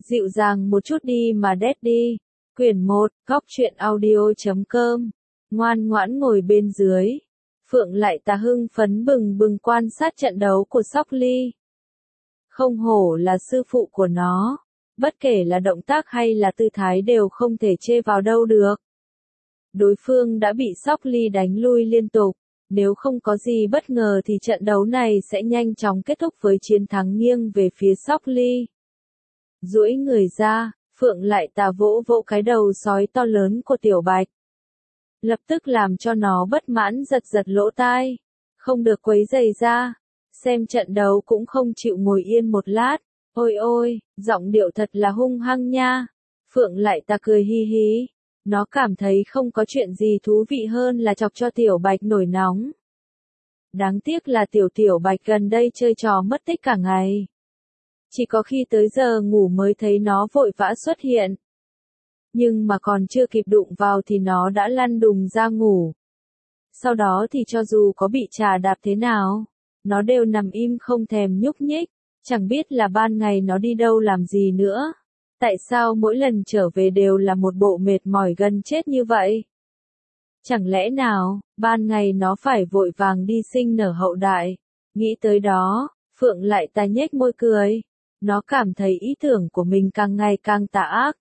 Dịu dàng một chút đi mà Daddy. Quyển 1, Góc truyện audio.com. Ngoan ngoãn ngồi bên dưới. Phượng lại ta hưng phấn bừng bừng quan sát trận đấu của Sóc Ly. Không hổ là sư phụ của nó. Bất kể là động tác hay là tư thái đều không thể chê vào đâu được. Đối phương đã bị Sóc Ly đánh lui liên tục. Nếu không có gì bất ngờ thì trận đấu này sẽ nhanh chóng kết thúc với chiến thắng nghiêng về phía Sóc Ly. Duỗi người ra, Phượng lại ta vỗ vỗ cái đầu sói to lớn của Tiểu Bạch. Lập tức làm cho nó bất mãn giật giật lỗ tai. Không được quấy rầy ra. Xem trận đấu cũng không chịu ngồi yên một lát. Ôi ôi, giọng điệu thật là hung hăng nha. Phượng lại ta cười hi hí. Nó cảm thấy không có chuyện gì thú vị hơn là chọc cho Tiểu Bạch nổi nóng. Đáng tiếc là Tiểu Bạch gần đây chơi trò mất tích cả ngày. Chỉ có khi tới giờ ngủ mới thấy nó vội vã xuất hiện. Nhưng mà còn chưa kịp đụng vào thì nó đã lăn đùng ra ngủ. Sau đó thì cho dù có bị trà đạp thế nào, nó đều nằm im không thèm nhúc nhích. Chẳng biết là ban ngày nó đi đâu làm gì nữa. Tại sao mỗi lần trở về đều là một bộ mệt mỏi gần chết như vậy? Chẳng lẽ nào, ban ngày nó phải vội vàng đi sinh nở hậu đại? Nghĩ tới đó, Phượng lại ta nhếch môi cười. Nó cảm thấy ý tưởng của mình càng ngày càng tà ác.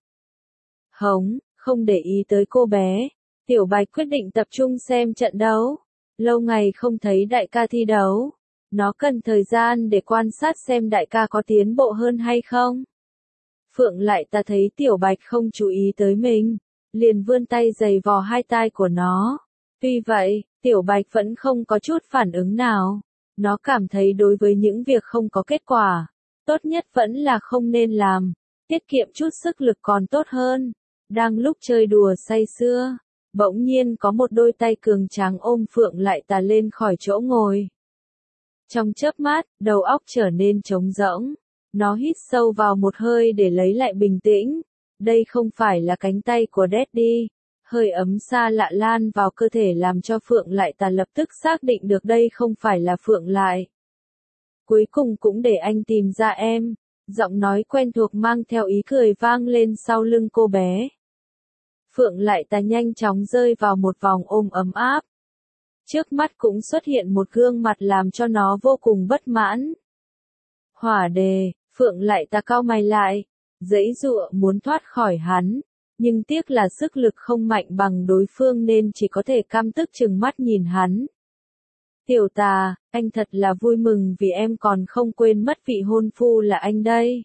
Hống, không để ý tới cô bé. Tiểu Bạch quyết định tập trung xem trận đấu. Lâu ngày không thấy đại ca thi đấu. Nó cần thời gian để quan sát xem đại ca có tiến bộ hơn hay không. Phượng lại ta thấy Tiểu Bạch không chú ý tới mình. Liền vươn tay giày vò hai tai của nó. Tuy vậy, Tiểu Bạch vẫn không có chút phản ứng nào. Nó cảm thấy đối với những việc không có kết quả, tốt nhất vẫn là không nên làm. Tiết kiệm chút sức lực còn tốt hơn. Đang lúc chơi đùa say sưa, bỗng nhiên có một đôi tay cường tráng ôm Phượng lại ta lên khỏi chỗ ngồi. Trong chớp mắt, đầu óc trở nên trống rỗng. Nó hít sâu vào một hơi để lấy lại bình tĩnh. Đây không phải là cánh tay của Daddy. Hơi ấm xa lạ lan vào cơ thể làm cho Phượng lại ta lập tức xác định được đây không phải là Phượng lại. Cuối cùng cũng để anh tìm ra em. Giọng nói quen thuộc mang theo ý cười vang lên sau lưng cô bé. Phượng lại ta nhanh chóng rơi vào một vòng ôm ấm áp. Trước mắt cũng xuất hiện một gương mặt làm cho nó vô cùng bất mãn. Hỏa Đề, Phượng lại ta cau mày lại, giãy giụa muốn thoát khỏi hắn, nhưng tiếc là sức lực không mạnh bằng đối phương nên chỉ có thể căm tức trừng mắt nhìn hắn. Tiểu Tà, anh thật là vui mừng vì em còn không quên mất vị hôn phu là anh đây.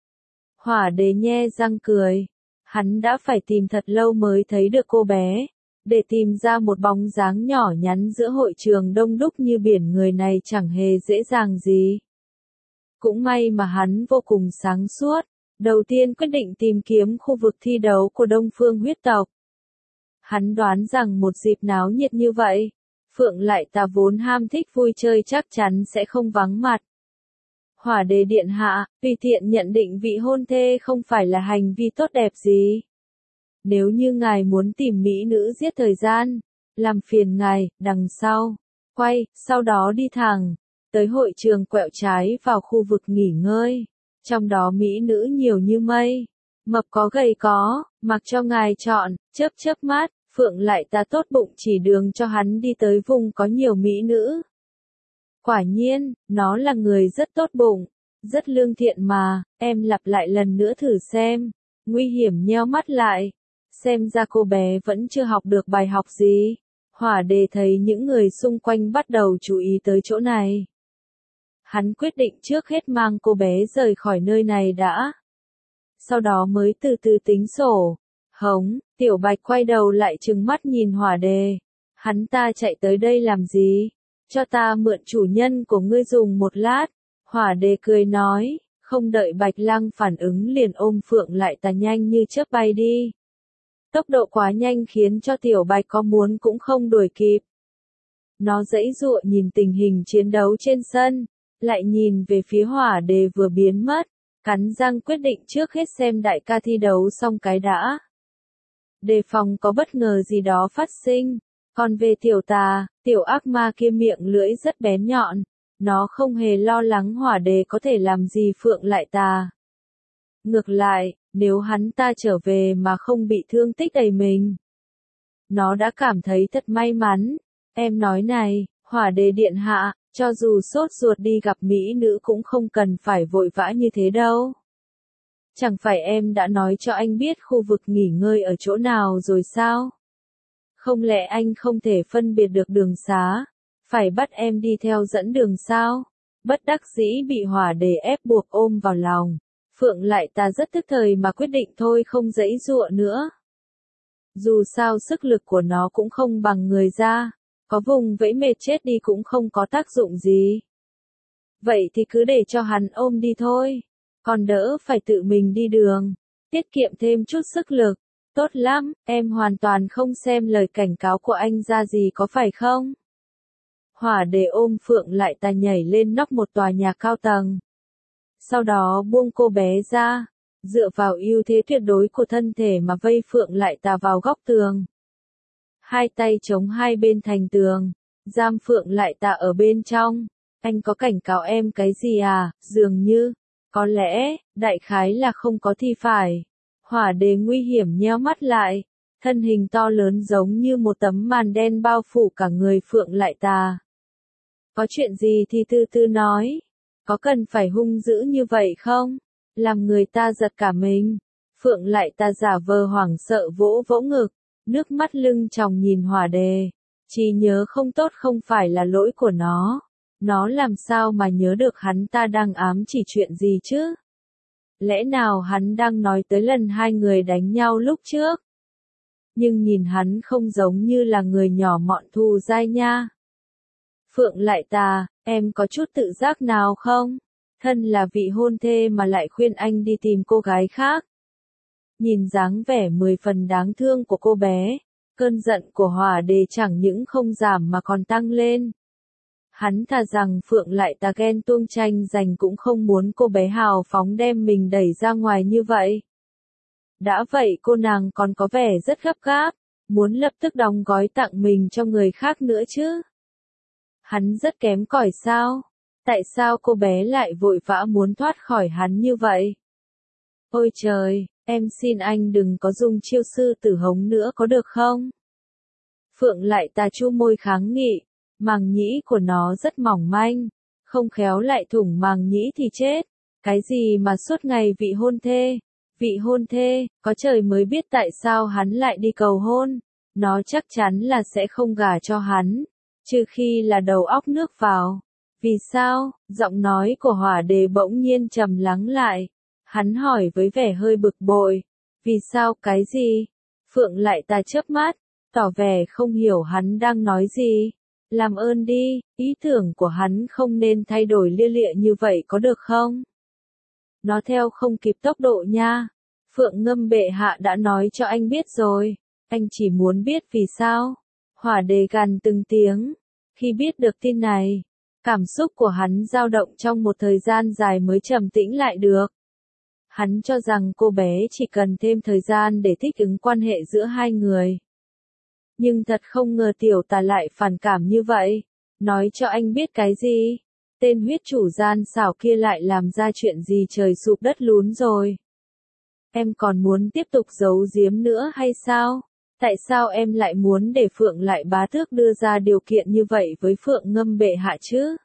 Hỏa Đề nhe răng cười, hắn đã phải tìm thật lâu mới thấy được cô bé. Để tìm ra một bóng dáng nhỏ nhắn giữa hội trường đông đúc như biển người này chẳng hề dễ dàng gì. Cũng may mà hắn vô cùng sáng suốt. Đầu tiên quyết định tìm kiếm khu vực thi đấu của Đông Phương huyết tộc. Hắn đoán rằng một dịp náo nhiệt như vậy, Phượng lại ta vốn ham thích vui chơi chắc chắn sẽ không vắng mặt. Hỏa Đề điện hạ, tùy tiện nhận định vị hôn thê không phải là hành vi tốt đẹp gì. Nếu như ngài muốn tìm mỹ nữ giết thời gian, làm phiền ngài, đằng sau, quay, sau đó đi thẳng, tới hội trường quẹo trái vào khu vực nghỉ ngơi. Trong đó mỹ nữ nhiều như mây, mập có gầy có, mặc cho ngài chọn, chớp mắt, Phượng lại ta tốt bụng chỉ đường cho hắn đi tới vùng có nhiều mỹ nữ. Quả nhiên, nó là người rất tốt bụng, rất lương thiện mà, em lặp lại lần nữa thử xem. Nguy hiểm nheo mắt lại. Xem ra cô bé vẫn chưa học được bài học gì. Hỏa Đề thấy những người xung quanh bắt đầu chú ý tới chỗ này. Hắn quyết định trước hết mang cô bé rời khỏi nơi này đã. Sau đó mới từ từ tính sổ. Hống, Tiểu Bạch quay đầu lại trừng mắt nhìn Hỏa Đề. Hắn ta chạy tới đây làm gì? Cho ta mượn chủ nhân của ngươi dùng một lát. Hỏa Đề cười nói, không đợi Bạch Lăng phản ứng liền ôm Phượng lại ta nhanh như chớp bay đi. Tốc độ quá nhanh khiến cho Tiểu Bạch có muốn cũng không đuổi kịp. Nó giãy giụa nhìn tình hình chiến đấu trên sân, lại nhìn về phía Hỏa Đề vừa biến mất, cắn răng quyết định trước hết xem đại ca thi đấu xong cái đã. Đề phòng có bất ngờ gì đó phát sinh. Còn về Tiểu Tà, tiểu ác ma kia miệng lưỡi rất bén nhọn, nó không hề lo lắng Hỏa Đề có thể làm gì Phượng lại ta. Ngược lại, nếu hắn ta trở về mà không bị thương tích đầy mình, nó đã cảm thấy thật may mắn. Em nói này, Hỏa Đề điện hạ, cho dù sốt ruột đi gặp mỹ nữ cũng không cần phải vội vã như thế đâu. Chẳng phải em đã nói cho anh biết khu vực nghỉ ngơi ở chỗ nào rồi sao? Không lẽ anh không thể phân biệt được đường xá, phải bắt em đi theo dẫn đường sao? Bất đắc dĩ bị Hỏa Đề ép buộc ôm vào lòng, Phượng Lại Ta rất tức thời mà quyết định thôi không giãy giụa nữa. Dù sao sức lực của nó cũng không bằng người ra, có vùng vẫy mệt chết đi cũng không có tác dụng gì. Vậy thì cứ để cho hắn ôm đi thôi, còn đỡ phải tự mình đi đường, tiết kiệm thêm chút sức lực. Tốt lắm, em hoàn toàn không xem lời cảnh cáo của anh ra gì có phải không? Hỏa Đề ôm Phượng Lại Ta nhảy lên nóc một tòa nhà cao tầng. Sau đó buông cô bé ra, dựa vào ưu thế tuyệt đối của thân thể mà vây Phượng Lại Ta vào góc tường. Hai tay chống hai bên thành tường, giam Phượng Lại Ta ở bên trong. Anh có cảnh cáo em cái gì à? Dường như, có lẽ, đại khái là không có thì phải. Hỏa Đề nguy hiểm nheo mắt lại, thân hình to lớn giống như một tấm màn đen bao phủ cả người Phượng Lại Ta. Có chuyện gì thì từ từ nói, có cần phải hung dữ như vậy không? Làm người ta giật cả mình. Phượng Lại Ta giả vờ hoảng sợ vỗ vỗ ngực, nước mắt lưng tròng nhìn Hỏa Đề. Trí nhớ không tốt không phải là lỗi của nó làm sao mà nhớ được hắn ta đang ám chỉ chuyện gì chứ? Lẽ nào hắn đang nói tới lần hai người đánh nhau lúc trước? Nhưng nhìn hắn không giống như là người nhỏ mọn thù dai nha. Phượng Lại Ta, em có chút tự giác nào không? Thân là vị hôn thê mà lại khuyên anh đi tìm cô gái khác. Nhìn dáng vẻ 10 phần đáng thương của cô bé, cơn giận của Hỏa Đề chẳng những không giảm mà còn tăng lên. Hắn thà rằng Phượng Lại Ta ghen tuông tranh giành cũng không muốn cô bé hào phóng đem mình đẩy ra ngoài như vậy. Đã vậy cô nàng còn có vẻ rất gấp gáp, muốn lập tức đóng gói tặng mình cho người khác nữa chứ. Hắn rất kém cỏi sao? Tại sao cô bé lại vội vã muốn thoát khỏi hắn như vậy? Ôi trời, em xin anh đừng có dùng chiêu sư tử hống nữa có được không? Phượng Lại Ta chu môi kháng nghị, màng nhĩ của nó rất mỏng manh, không khéo lại thủng màng nhĩ thì chết. Cái gì mà suốt ngày vị hôn thê, có trời mới biết tại sao hắn lại đi cầu hôn. Nó chắc chắn là sẽ không gả cho hắn, trừ khi là đầu óc nước vào. Vì sao? Giọng nói của Hỏa Đề bỗng nhiên trầm lắng lại. Hắn hỏi với vẻ hơi bực bội. Vì sao cái gì? Phượng Lại Ta chớp mắt, tỏ vẻ không hiểu hắn đang nói gì. Làm ơn đi, ý tưởng của hắn không nên thay đổi lia lịa như vậy có được không? Nó theo không kịp tốc độ nha. Phượng Ngâm bệ hạ đã nói cho anh biết rồi. Anh chỉ muốn biết vì sao. Hỏa Đề gằn từng tiếng. Khi biết được tin này, cảm xúc của hắn dao động trong một thời gian dài mới trầm tĩnh lại được. Hắn cho rằng cô bé chỉ cần thêm thời gian để thích ứng quan hệ giữa hai người. Nhưng thật không ngờ tiểu tà lại phản cảm như vậy. Nói cho anh biết cái gì? Tên huyết chủ gian xảo kia lại làm ra chuyện gì trời sụp đất lún rồi? Em còn muốn tiếp tục giấu giếm nữa hay sao? Tại sao em lại muốn để Phượng Lại Bá Tước đưa ra điều kiện như vậy với Phượng Ngâm bệ hạ chứ?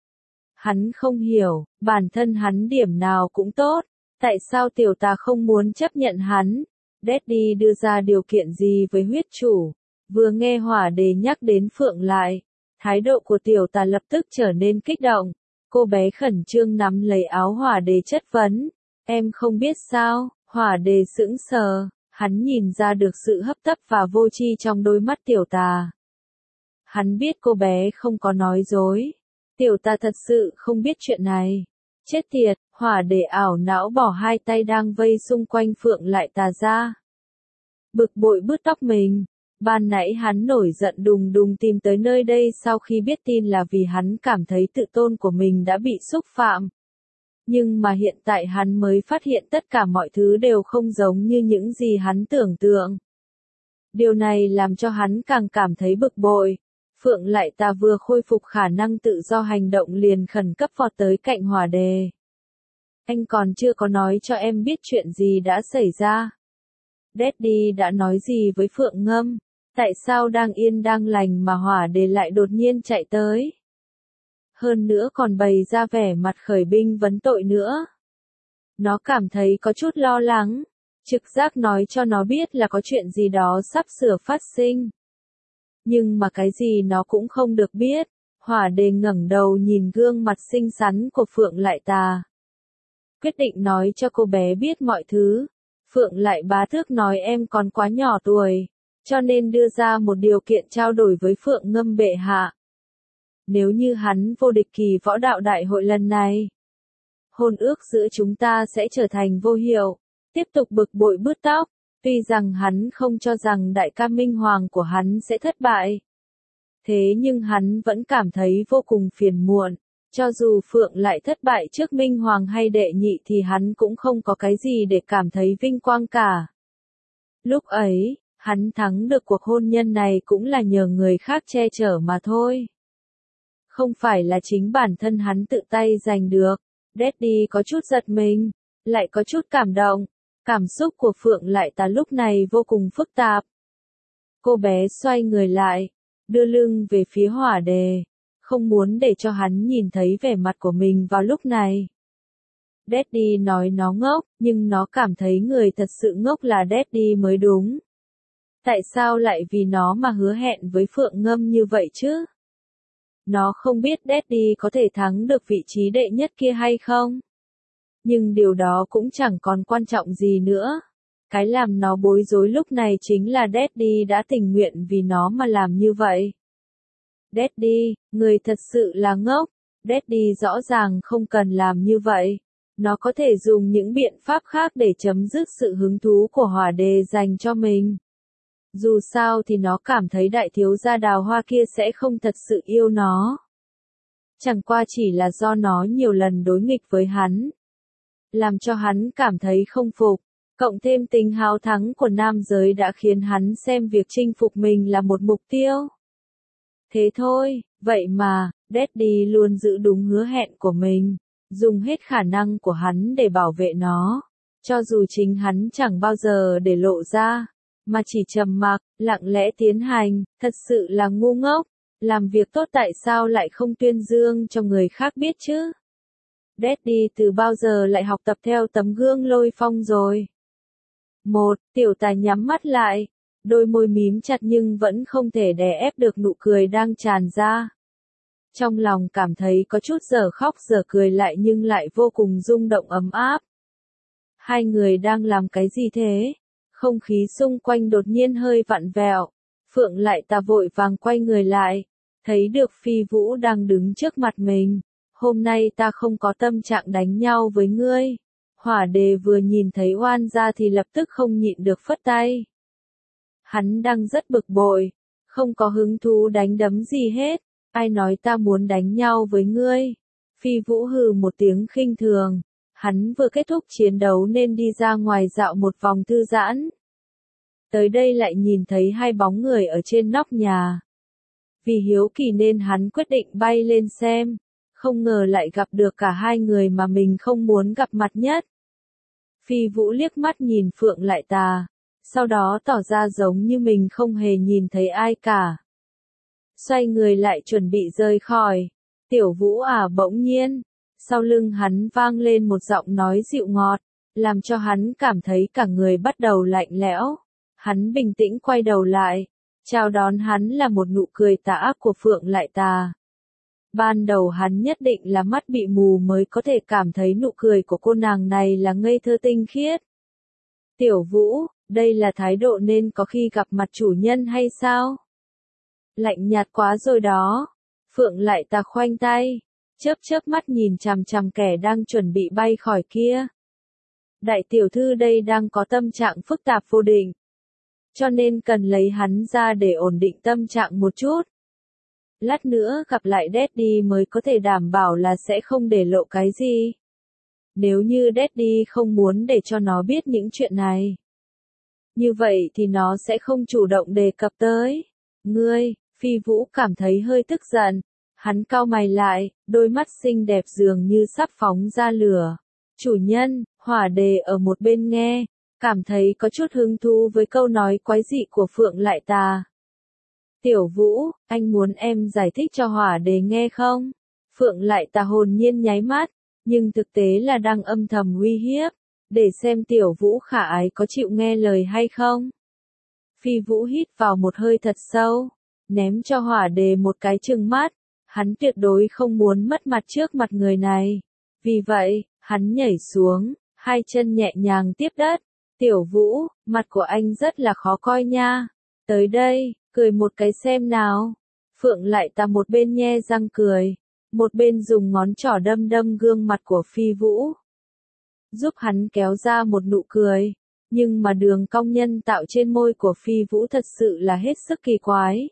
Hắn không hiểu, bản thân hắn điểm nào cũng tốt. Tại sao tiểu tà không muốn chấp nhận hắn? Daddy đưa ra điều kiện gì với huyết chủ? Vừa nghe Hỏa Đề nhắc đến Phượng Lại, thái độ của tiểu tà lập tức trở nên kích động. Cô bé khẩn trương nắm lấy áo Hỏa Đề chất vấn. Em không biết sao? Hỏa Đề sững sờ, hắn nhìn ra được sự hấp tấp và vô tri trong đôi mắt tiểu tà. Hắn biết cô bé không có nói dối. Tiểu tà thật sự không biết chuyện này. Chết tiệt, Hỏa Đề ảo não bỏ hai tay đang vây xung quanh Phượng Lại Ta ra. Bực bội bứt tóc mình. Ban nãy hắn nổi giận đùng đùng tìm tới nơi đây sau khi biết tin là vì hắn cảm thấy tự tôn của mình đã bị xúc phạm. Nhưng mà hiện tại hắn mới phát hiện tất cả mọi thứ đều không giống như những gì hắn tưởng tượng. Điều này làm cho hắn càng cảm thấy bực bội. Phượng Lại Ta vừa khôi phục khả năng tự do hành động liền khẩn cấp vọt tới cạnh Hỏa Đề. Anh còn chưa có nói cho em biết chuyện gì đã xảy ra. Daddy đã nói gì với Phượng Ngâm? Tại sao đang yên đang lành mà Hỏa Đề lại đột nhiên chạy tới? Hơn nữa còn bày ra vẻ mặt khởi binh vấn tội nữa. Nó cảm thấy có chút lo lắng. Trực giác nói cho nó biết là có chuyện gì đó sắp sửa phát sinh. Nhưng mà cái gì nó cũng không được biết. Hỏa Đề ngẩng đầu nhìn gương mặt xinh xắn của Phượng Lại Tà. Quyết định nói cho cô bé biết mọi thứ. Phượng Lại Bá Thước nói em còn quá nhỏ tuổi, cho nên đưa ra một điều kiện trao đổi với Phượng Ngâm bệ hạ. Nếu như hắn vô địch kỳ võ đạo đại hội lần này, hôn ước giữa chúng ta sẽ trở thành vô hiệu. Tiếp tục bực bội bứt tóc, tuy rằng hắn không cho rằng đại ca Minh Hoàng của hắn sẽ thất bại. Thế nhưng hắn vẫn cảm thấy vô cùng phiền muộn. Cho dù Phượng lại thất bại trước Minh Hoàng hay đệ nhị thì hắn cũng không có cái gì để cảm thấy vinh quang cả. Lúc ấy, hắn thắng được cuộc hôn nhân này cũng là nhờ người khác che chở mà thôi. Không phải là chính bản thân hắn tự tay giành được. Daddy có chút giật mình, lại có chút cảm động. Cảm xúc của Phượng Lại Tà lúc này vô cùng phức tạp. Cô bé xoay người lại, đưa lưng về phía Hỏa Đề, không muốn để cho hắn nhìn thấy vẻ mặt của mình vào lúc này. Daddy nói nó ngốc, nhưng nó cảm thấy người thật sự ngốc là Daddy mới đúng. Tại sao lại vì nó mà hứa hẹn với Phượng Ngâm như vậy chứ? Nó không biết Daddy có thể thắng được vị trí đệ nhất kia hay không? Nhưng điều đó cũng chẳng còn quan trọng gì nữa. Cái làm nó bối rối lúc này chính là Daddy đã tình nguyện vì nó mà làm như vậy. Daddy, người thật sự là ngốc. Daddy rõ ràng không cần làm như vậy. Nó có thể dùng những biện pháp khác để chấm dứt sự hứng thú của Hỏa Đề dành cho mình. Dù sao thì nó cảm thấy đại thiếu gia Đào Hoa kia sẽ không thật sự yêu nó. Chẳng qua chỉ là do nó nhiều lần đối nghịch với hắn, làm cho hắn cảm thấy không phục. Cộng thêm tính háo thắng của nam giới đã khiến hắn xem việc chinh phục mình là một mục tiêu. Thế thôi, vậy mà, Daddy luôn giữ đúng hứa hẹn của mình, dùng hết khả năng của hắn để bảo vệ nó. Cho dù chính hắn chẳng bao giờ để lộ ra, mà chỉ trầm mặc, lặng lẽ tiến hành, thật sự là ngu ngốc. Làm việc tốt tại sao lại không tuyên dương cho người khác biết chứ? Daddy từ bao giờ lại học tập theo tấm gương Lôi Phong rồi? Tiểu Tài nhắm mắt lại, đôi môi mím chặt nhưng vẫn không thể đè ép được nụ cười đang tràn ra. Trong lòng cảm thấy có chút giờ khóc giờ cười lại nhưng lại vô cùng rung động ấm áp. Hai người đang làm cái gì thế? Không khí xung quanh đột nhiên hơi vặn vẹo. Phượng Lại Tà vội vàng quay người lại, thấy được Phi Vũ đang đứng trước mặt mình. Hôm nay ta không có tâm trạng đánh nhau với ngươi. Hỏa Đề vừa nhìn thấy oan gia thì lập tức không nhịn được phất tay. Hắn đang rất bực bội, không có hứng thú đánh đấm gì hết. Ai nói ta muốn đánh nhau với ngươi? Phi Vũ hừ một tiếng khinh thường. Hắn vừa kết thúc chiến đấu nên đi ra ngoài dạo một vòng thư giãn. Tới đây lại nhìn thấy hai bóng người ở trên nóc nhà. Vì hiếu kỳ nên hắn quyết định bay lên xem. Không ngờ lại gặp được cả hai người mà mình không muốn gặp mặt nhất. Phi Vũ liếc mắt nhìn Phượng Lại Tà, sau đó tỏ ra giống như mình không hề nhìn thấy ai cả. Xoay người lại chuẩn bị rời khỏi. Tiểu Vũ bỗng nhiên, sau lưng hắn vang lên một giọng nói dịu ngọt, làm cho hắn cảm thấy cả người bắt đầu lạnh lẽo. Hắn bình tĩnh quay đầu lại, chào đón hắn là một nụ cười tà ác của Phượng Lại Tà. Ban đầu hắn nhất định là mắt bị mù mới có thể cảm thấy nụ cười của cô nàng này là ngây thơ tinh khiết. Tiểu Vũ, đây là thái độ nên có khi gặp mặt chủ nhân hay sao? Lạnh nhạt quá rồi đó. Phượng Lại Tà khoanh tay, chớp mắt nhìn chằm chằm kẻ đang chuẩn bị bay khỏi kia. Đại tiểu thư đây đang có tâm trạng phức tạp vô định, cho nên cần lấy hắn ra để ổn định tâm trạng một chút. Lát nữa gặp lại Daddy mới có thể đảm bảo là sẽ không để lộ cái gì. Nếu như Daddy không muốn để cho nó biết những chuyện này, như vậy thì nó sẽ không chủ động đề cập tới. Ngươi, Phi Vũ cảm thấy hơi tức giận. Hắn cau mày lại, đôi mắt xinh đẹp dường như sắp phóng ra lửa. Chủ nhân, Hỏa Đề ở một bên nghe, cảm thấy có chút hứng thú với câu nói quái dị của Phượng Lại Tà. Tiểu Vũ, anh muốn em giải thích cho Hỏa Đề nghe không? Phượng Lại Tà hồn nhiên nháy mắt, nhưng thực tế là đang âm thầm uy hiếp, để xem Tiểu Vũ khả ái có chịu nghe lời hay không. Phi Vũ hít vào một hơi thật sâu, ném cho Hỏa Đề một cái trừng mắt, hắn tuyệt đối không muốn mất mặt trước mặt người này. Vì vậy, hắn nhảy xuống, hai chân nhẹ nhàng tiếp đất. Tiểu Vũ, mặt của anh rất là khó coi nha. Tới đây, cười một cái xem nào. Phượng Lại Tà một bên nhe răng cười, một bên dùng ngón trỏ đâm đâm gương mặt của Phi Vũ, giúp hắn kéo ra một nụ cười. Nhưng mà đường cong nhân tạo trên môi của Phi Vũ thật sự là hết sức kỳ quái.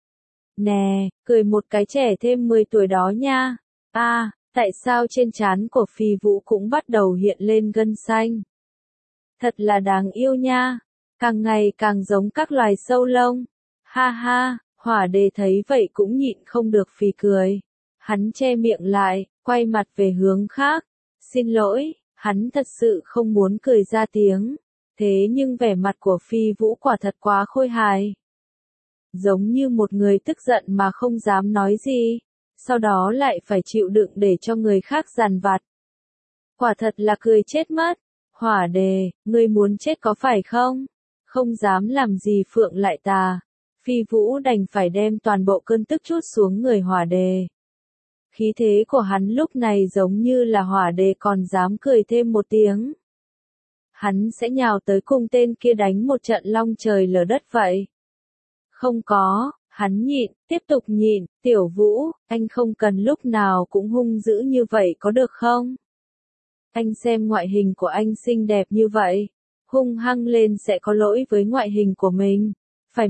Nè, cười một cái trẻ thêm 10 tuổi đó nha. Tại sao trên trán của Phi Vũ cũng bắt đầu hiện lên gân xanh? Thật là đáng yêu nha, càng ngày càng giống các loài sâu lông. Ha ha, Hỏa Đề thấy vậy cũng nhịn không được phì cười. Hắn che miệng lại, quay mặt về hướng khác. Xin lỗi, hắn thật sự không muốn cười ra tiếng. Thế nhưng vẻ mặt của Phi Vũ quả thật quá khôi hài. Giống như một người tức giận mà không dám nói gì, sau đó lại phải chịu đựng để cho người khác dằn vặt. Quả thật là cười chết mất. Hỏa Đề, ngươi muốn chết có phải không? Không dám làm gì Phượng Lại Tà. Phi Vũ đành phải đem toàn bộ cơn tức trút xuống người Hỏa Đề. Khí thế của hắn lúc này giống như là Hỏa Đề còn dám cười thêm một tiếng. Hắn sẽ nhào tới cùng tên kia đánh một trận long trời lở đất vậy. Không có, hắn nhịn, tiếp tục nhịn. Tiểu Vũ, anh không cần lúc nào cũng hung dữ như vậy có được không? Anh xem ngoại hình của anh xinh đẹp như vậy, hung hăng lên sẽ có lỗi với ngoại hình của mình. Phải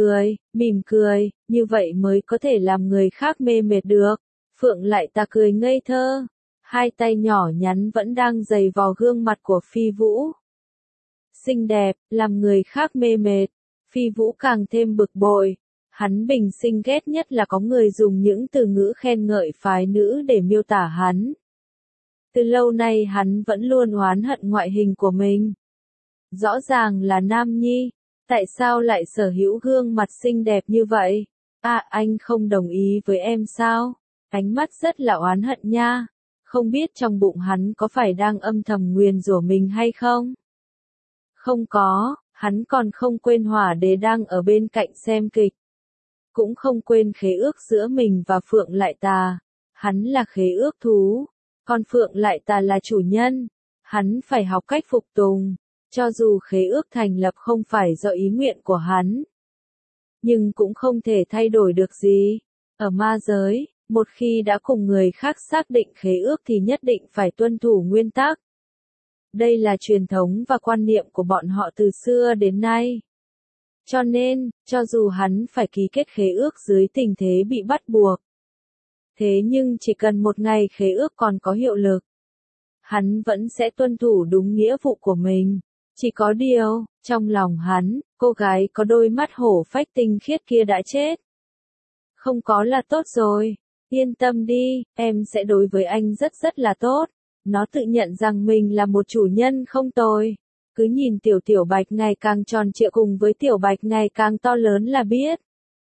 mỉm cười, như vậy mới có thể làm người khác mê mệt được. Phượng Lại Tà cười ngây thơ, hai tay nhỏ nhắn vẫn đang giày vò gương mặt của Phi Vũ. Xinh đẹp, làm người khác mê mệt. Phi Vũ càng thêm bực bội. Hắn bình sinh ghét nhất là có người dùng những từ ngữ khen ngợi phái nữ để miêu tả hắn. Từ lâu nay hắn vẫn luôn oán hận ngoại hình của mình. Rõ ràng là nam nhi, tại sao lại sở hữu gương mặt xinh đẹp như vậy? Anh không đồng ý với em sao? Ánh mắt rất là oán hận nha. Không biết trong bụng hắn có phải đang âm thầm nguyền rủa mình hay không? Không có, hắn còn không quên Hỏa Đề đang ở bên cạnh xem kịch. Cũng không quên khế ước giữa mình và Phượng Lại Tà. Hắn là khế ước thú, còn Phượng Lại Tà là chủ nhân. Hắn phải học cách phục tùng, cho dù khế ước thành lập không phải do ý nguyện của hắn. Nhưng cũng không thể thay đổi được gì. Ở ma giới, một khi đã cùng người khác xác định khế ước thì nhất định phải tuân thủ nguyên tắc. Đây là truyền thống và quan niệm của bọn họ từ xưa đến nay. Cho nên, cho dù hắn phải ký kết khế ước dưới tình thế bị bắt buộc. Thế nhưng chỉ cần một ngày khế ước còn có hiệu lực, hắn vẫn sẽ tuân thủ đúng nghĩa vụ của mình. Chỉ có điều, trong lòng hắn, cô gái có đôi mắt hổ phách tinh khiết kia đã chết. Không có là tốt rồi. Yên tâm đi, em sẽ đối với anh rất là tốt. Nó tự nhận rằng mình là một chủ nhân không tồi. Cứ nhìn tiểu bạch ngày càng tròn trịa cùng với tiểu bạch ngày càng to lớn là biết.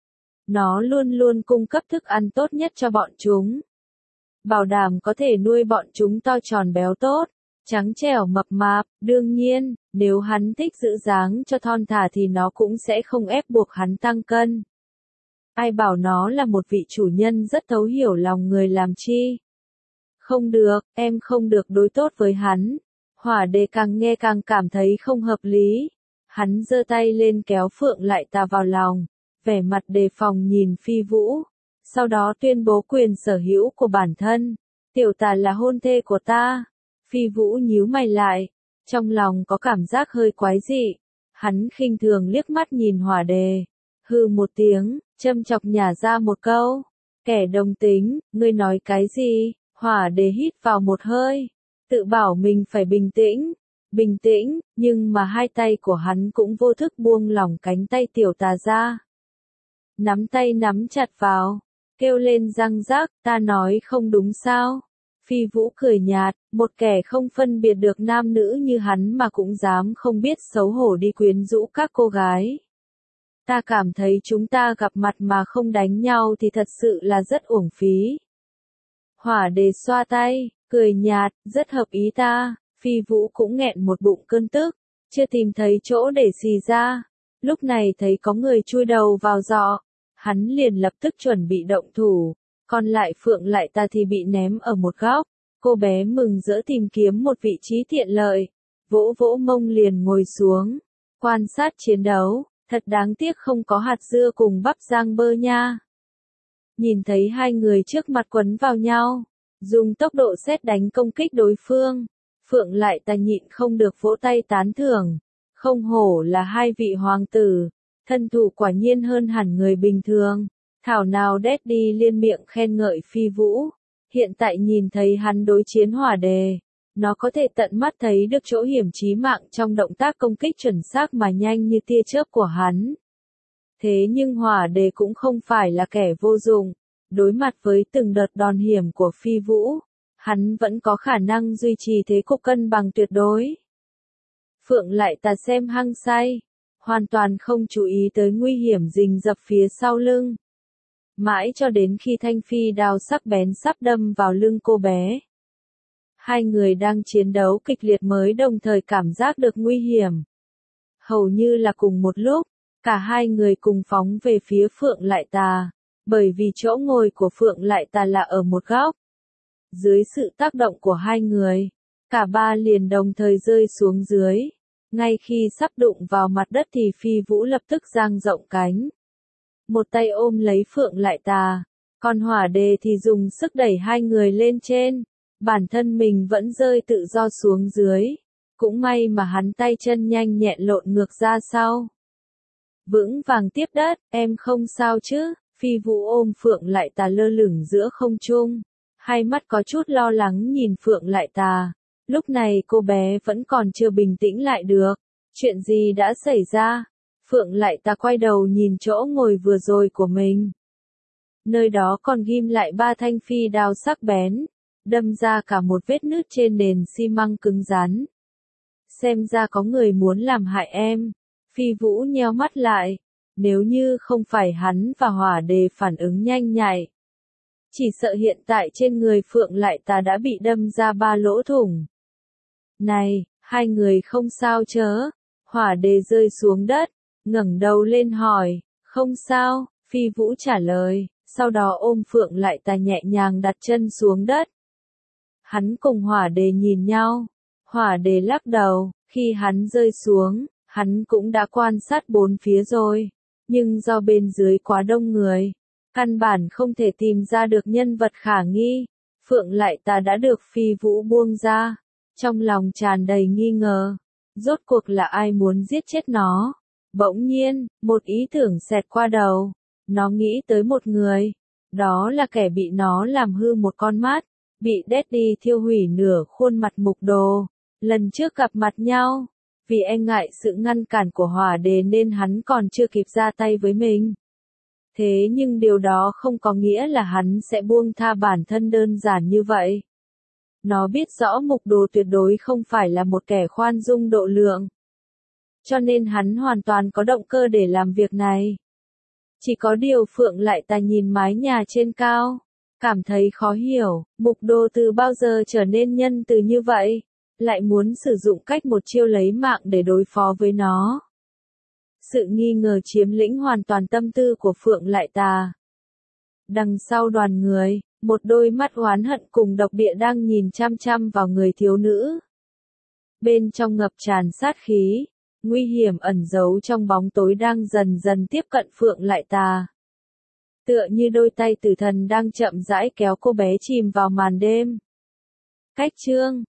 Nó luôn luôn cung cấp thức ăn tốt nhất cho bọn chúng. Bảo đảm có thể nuôi bọn chúng to tròn béo tốt, trắng trẻo mập mạp. Đương nhiên, nếu hắn thích giữ dáng cho thon thả thì nó cũng sẽ không ép buộc hắn tăng cân. Ai bảo nó là một vị chủ nhân rất thấu hiểu lòng người làm chi. Không được, em không được đối tốt với hắn. Hỏa Đề càng nghe càng cảm thấy không hợp lý. Hắn giơ tay lên kéo Phượng Lại Tà vào lòng, vẻ mặt đề phòng nhìn Phi Vũ. Sau đó tuyên bố quyền sở hữu của bản thân. Tiểu Tà là hôn thê của ta. Phi Vũ nhíu mày lại, trong lòng có cảm giác hơi quái dị. Hắn khinh thường liếc mắt nhìn Hỏa Đề, hừ một tiếng, châm chọc nhả ra một câu. Kẻ đồng tính, ngươi nói cái gì? Hỏa Đề hít vào một hơi, tự bảo mình phải bình tĩnh, nhưng mà hai tay của hắn cũng vô thức buông lỏng cánh tay Tiểu Tà ra. Nắm tay nắm chặt vào, kêu lên răng rắc, ta nói không đúng sao? Phi Vũ cười nhạt, một kẻ không phân biệt được nam nữ như hắn mà cũng dám không biết xấu hổ đi quyến rũ các cô gái. Ta cảm thấy chúng ta gặp mặt mà không đánh nhau thì thật sự là rất uổng phí. Hỏa Đề xoa tay, cười nhạt, rất hợp ý ta. Phi Vũ cũng nghẹn một bụng cơn tức, chưa tìm thấy chỗ để xì ra. Lúc này thấy có người chui đầu vào giọ, hắn liền lập tức chuẩn bị động thủ, còn lại Phượng Lại Ta thì bị ném ở một góc. Cô bé mừng rỡ tìm kiếm một vị trí tiện lợi, vỗ vỗ mông liền ngồi xuống, quan sát chiến đấu, thật đáng tiếc không có hạt dưa cùng bắp rang bơ nha. Nhìn thấy hai người trước mặt quấn vào nhau, dùng tốc độ sét đánh công kích đối phương, Phượng Lại Ta nhịn không được vỗ tay tán thưởng, không hổ là hai vị hoàng tử, thân thủ quả nhiên hơn hẳn người bình thường. Thảo nào Daddy liên miệng khen ngợi Phi Vũ, hiện tại nhìn thấy hắn đối chiến Hỏa Đề, nó có thể tận mắt thấy được chỗ hiểm chí mạng trong động tác công kích chuẩn xác mà nhanh như tia chớp của hắn. Thế nhưng Hỏa Đề cũng không phải là kẻ vô dụng, đối mặt với từng đợt đòn hiểm của Phi Vũ, hắn vẫn có khả năng duy trì thế cục cân bằng tuyệt đối. Phượng Lại Ta xem hăng say, hoàn toàn không chú ý tới nguy hiểm rình rập phía sau lưng. Mãi cho đến khi thanh phi đao sắc bén sắp đâm vào lưng cô bé. Hai người đang chiến đấu kịch liệt mới đồng thời cảm giác được nguy hiểm. Hầu như là cùng một lúc, cả hai người cùng phóng về phía Phượng Lại Ta, bởi vì chỗ ngồi của Phượng Lại Ta là ở một góc. Dưới sự tác động của hai người, cả ba liền đồng thời rơi xuống dưới. Ngay khi sắp đụng vào mặt đất thì Phi Vũ lập tức dang rộng cánh. Một tay ôm lấy Phượng Lại Ta, còn Hỏa Đề thì dùng sức đẩy hai người lên trên, bản thân mình vẫn rơi tự do xuống dưới. Cũng may mà hắn tay chân nhanh nhẹn lộn ngược ra sau. Vững vàng tiếp đất, em không sao chứ? Phi Vũ ôm Phượng Lại Ta lơ lửng giữa không trung, hai mắt có chút lo lắng nhìn Phượng Lại Ta. Lúc này cô bé vẫn còn chưa bình tĩnh lại được. Chuyện gì đã xảy ra? Phượng Lại Ta quay đầu nhìn chỗ ngồi vừa rồi của mình. Nơi đó còn ghim lại ba thanh phi đao sắc bén, đâm ra cả một vết nứt trên nền xi măng cứng rắn. Xem ra có người muốn làm hại em. Phi Vũ nheo mắt lại, nếu như không phải hắn và Hỏa Đề phản ứng nhanh nhạy, chỉ sợ hiện tại trên người Phượng Lại Ta đã bị đâm ra ba lỗ thủng. Này, hai người không sao chớ? Hỏa Đề rơi xuống đất, ngẩng đầu lên hỏi, không sao, Phi Vũ trả lời, sau đó ôm Phượng Lại Ta nhẹ nhàng đặt chân xuống đất. Hắn cùng Hỏa Đề nhìn nhau, Hỏa Đề lắc đầu, khi hắn rơi xuống, hắn cũng đã quan sát bốn phía rồi, nhưng do bên dưới quá đông người, căn bản không thể tìm ra được nhân vật khả nghi. Phượng Lại Ta đã được Phi Vũ buông ra, trong lòng tràn đầy nghi ngờ, rốt cuộc là ai muốn giết chết nó. Bỗng nhiên, một ý tưởng xẹt qua đầu, nó nghĩ tới một người, đó là kẻ bị nó làm hư một con mắt, bị Daddy thiêu hủy nửa khuôn mặt Mục Đồ. Lần trước gặp mặt nhau, vì e ngại sự ngăn cản của Hỏa Đề nên hắn còn chưa kịp ra tay với mình. Thế nhưng điều đó không có nghĩa là hắn sẽ buông tha bản thân đơn giản như vậy. Nó biết rõ Mục Đồ tuyệt đối không phải là một kẻ khoan dung độ lượng. Cho nên hắn hoàn toàn có động cơ để làm việc này. Chỉ có điều Phượng Lại Ta nhìn mái nhà trên cao, cảm thấy khó hiểu, Mục Đồ từ bao giờ trở nên nhân từ như vậy, lại muốn sử dụng cách một chiêu lấy mạng để đối phó với nó. Sự nghi ngờ chiếm lĩnh hoàn toàn tâm tư của Phượng Lại Ta. Đằng sau đoàn người, một đôi mắt oán hận cùng độc địa đang nhìn chăm chăm vào người thiếu nữ. Bên trong ngập tràn sát khí, nguy hiểm ẩn giấu trong bóng tối đang dần dần tiếp cận Phượng Lại Ta. Tựa như đôi tay tử thần đang chậm rãi kéo cô bé chìm vào màn đêm. Cách chương